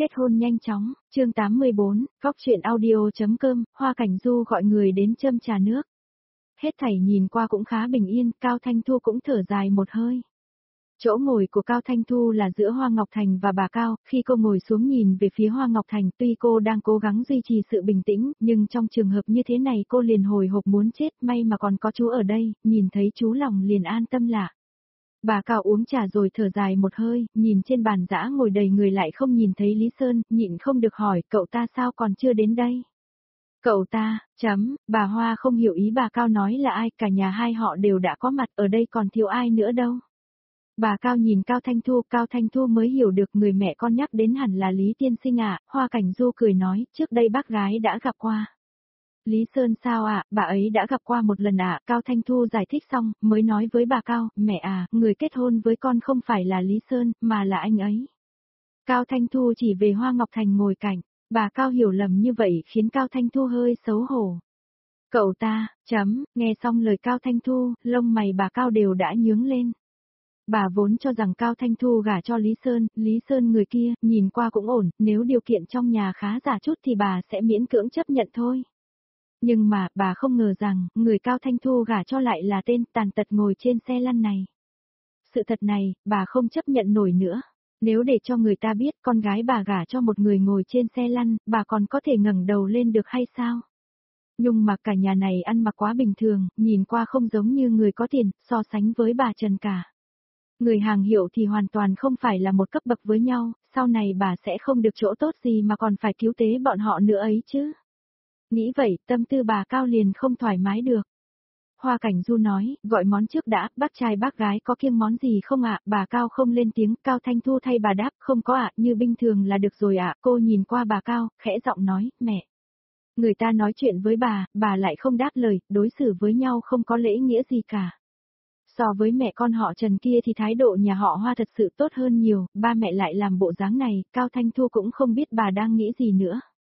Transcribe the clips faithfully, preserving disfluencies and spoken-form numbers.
Kết hôn nhanh chóng, chương tám mươi bốn, vóc truyện audio.com, Hoa Cảnh Du gọi người đến châm trà nước. Hết thảy nhìn qua cũng khá bình yên, Cao Thanh Thu cũng thở dài một hơi. Chỗ ngồi của Cao Thanh Thu là giữa Hoa Ngọc Thành và bà Cao, khi cô ngồi xuống nhìn về phía Hoa Ngọc Thành, tuy cô đang cố gắng duy trì sự bình tĩnh, nhưng trong trường hợp như thế này cô liền hồi hộp muốn chết, may mà còn có chú ở đây, nhìn thấy chú lòng liền an tâm lạ. Bà Cao uống trà rồi thở dài một hơi, nhìn trên bàn dã ngồi đầy người lại không nhìn thấy Lý Sơn, nhịn không được hỏi, cậu ta sao còn chưa đến đây? Cậu ta, chấm, bà Hoa không hiểu ý bà Cao nói là ai, cả nhà hai họ đều đã có mặt ở đây còn thiếu ai nữa đâu. Bà Cao nhìn Cao Thanh Thu, Cao Thanh Thu mới hiểu được người mẹ con nhắc đến hẳn là Lý Tiên Sinh ạ, Hoa Cảnh Du cười nói, trước đây bác gái đã gặp qua. Lý Sơn sao ạ, bà ấy đã gặp qua một lần ạ, Cao Thanh Thu giải thích xong, mới nói với bà Cao, mẹ à, người kết hôn với con không phải là Lý Sơn, mà là anh ấy. Cao Thanh Thu chỉ về Hoa Ngọc Thành ngồi cạnh, bà Cao hiểu lầm như vậy khiến Cao Thanh Thu hơi xấu hổ. Cậu ta, chấm, nghe xong lời Cao Thanh Thu, lông mày bà Cao đều đã nhướng lên. Bà vốn cho rằng Cao Thanh Thu gả cho Lý Sơn, Lý Sơn người kia, nhìn qua cũng ổn, nếu điều kiện trong nhà khá giả chút thì bà sẽ miễn cưỡng chấp nhận thôi. Nhưng mà, bà không ngờ rằng, người Cao Thanh Thu gả cho lại là tên tàn tật ngồi trên xe lăn này. Sự thật này, bà không chấp nhận nổi nữa. Nếu để cho người ta biết con gái bà gả cho một người ngồi trên xe lăn, bà còn có thể ngẩng đầu lên được hay sao? Nhưng mà cả nhà này ăn mặc quá bình thường, nhìn qua không giống như người có tiền, so sánh với bà Trần cả. Người hàng hiệu thì hoàn toàn không phải là một cấp bậc với nhau, sau này bà sẽ không được chỗ tốt gì mà còn phải cứu tế bọn họ nữa ấy chứ. Nghĩ vậy, tâm tư bà Cao liền không thoải mái được. Hoa Cảnh Du nói, gọi món trước đã, bác trai bác gái có kiêng món gì không ạ, bà Cao không lên tiếng, Cao Thanh Thu thay bà đáp, không có ạ, như bình thường là được rồi ạ, cô nhìn qua bà Cao, khẽ giọng nói, mẹ. Người ta nói chuyện với bà, bà lại không đáp lời, đối xử với nhau không có lễ nghĩa gì cả. So với mẹ con họ Trần kia thì thái độ nhà họ Hoa thật sự tốt hơn nhiều, ba mẹ lại làm bộ dáng này, Cao Thanh Thu cũng không biết bà đang nghĩ gì nữa.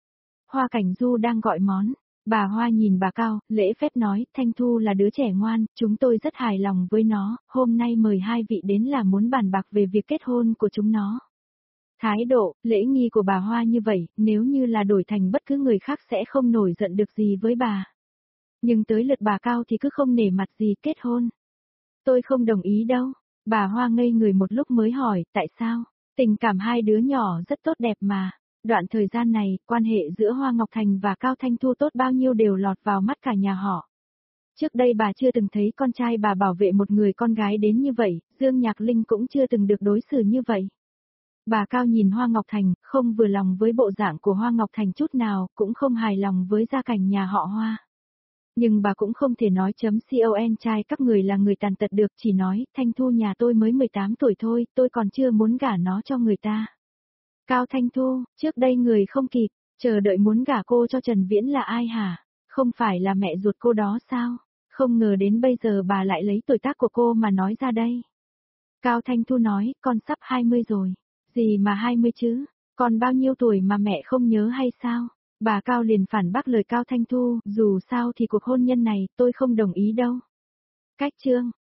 Hoa Cảnh Du đang gọi món, bà Hoa nhìn bà Cao, lễ phép nói, Thanh Thu là đứa trẻ ngoan, chúng tôi rất hài lòng với nó, hôm nay mời hai vị đến là muốn bàn bạc về việc kết hôn của chúng nó. Thái độ, lễ nghi của bà Hoa như vậy, nếu như là đổi thành bất cứ người khác sẽ không nổi giận được gì với bà. Nhưng tới lượt bà Cao thì cứ không nể mặt gì kết hôn. Tôi không đồng ý đâu. Bà Hoa ngây người một lúc mới hỏi, tại sao? Tình cảm hai đứa nhỏ rất tốt đẹp mà. Đoạn thời gian này, quan hệ giữa Hoa Ngọc Thành và Cao Thanh Thu tốt bao nhiêu đều lọt vào mắt cả nhà họ. Trước đây bà chưa từng thấy con trai bà bảo vệ một người con gái đến như vậy, Dương Nhạc Linh cũng chưa từng được đối xử như vậy. Bà Cao nhìn Hoa Ngọc Thành, không vừa lòng với bộ dạng của Hoa Ngọc Thành chút nào, cũng không hài lòng với gia cảnh nhà họ Hoa. Nhưng bà cũng không thể nói chấm con trai các người là người tàn tật được, chỉ nói, Thanh Thu nhà tôi mới mười tám tuổi thôi, tôi còn chưa muốn gả nó cho người ta. Cao Thanh Thu, trước đây người không kịp, chờ đợi muốn gả cô cho Trần Viễn là ai hả? Không phải là mẹ ruột cô đó sao? Không ngờ đến bây giờ bà lại lấy tuổi tác của cô mà nói ra đây. Cao Thanh Thu nói, con sắp hai mươi rồi. Gì mà hai mươi chứ? Còn bao nhiêu tuổi mà mẹ không nhớ hay sao? Bà Cao liền phản bác lời Cao Thanh Thu, dù sao thì cuộc hôn nhân này tôi không đồng ý đâu. Cách chương,